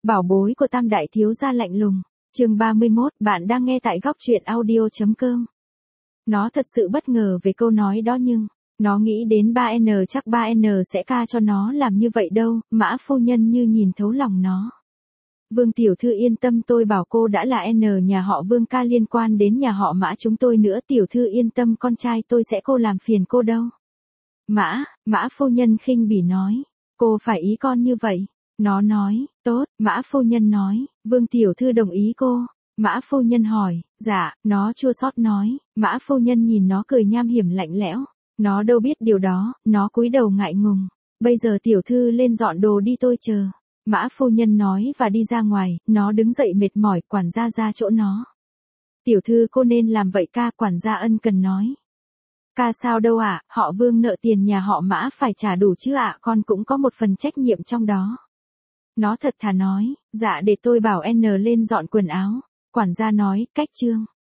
Bảo bối của Tam đại thiếu gia lạnh lùng. Chương 31, bạn đang nghe tại góc truyện audio.com. Nó thật sự bất ngờ về câu nói đó nhưng nó nghĩ đến 3N chắc 3N sẽ ca cho nó làm như vậy đâu, Mã phu nhân như nhìn thấu lòng nó. Vương tiểu thư yên tâm, tôi bảo cô đã là N nhà họ Vương ca liên quan đến nhà họ Mã chúng tôi nữa, tiểu thư yên tâm, con trai tôi sẽ cô làm phiền cô đâu. Mã phu nhân khinh bỉ nói, cô phải ý con như vậy. Nó nói, tốt, Mã phu nhân nói, Vương tiểu thư đồng ý cô. Mã phu nhân hỏi, dạ, nó chua xót nói, Mã phu nhân nhìn nó cười nham hiểm lạnh lẽo. Nó đâu biết điều đó, nó cúi đầu ngại ngùng. Bây giờ tiểu thư lên dọn đồ đi, tôi chờ. Mã phu nhân nói và đi ra ngoài, nó đứng dậy mệt mỏi, quản gia ra chỗ nó. Tiểu thư cô nên làm vậy ca, quản gia ân cần nói. Ca sao đâu ạ, họ Vương nợ tiền nhà họ Mã phải trả đủ chứ ạ, con cũng có một phần trách nhiệm trong đó. Nó thật thà nói, dạ để tôi bảo N lên dọn quần áo. Quản gia nói, cách trương.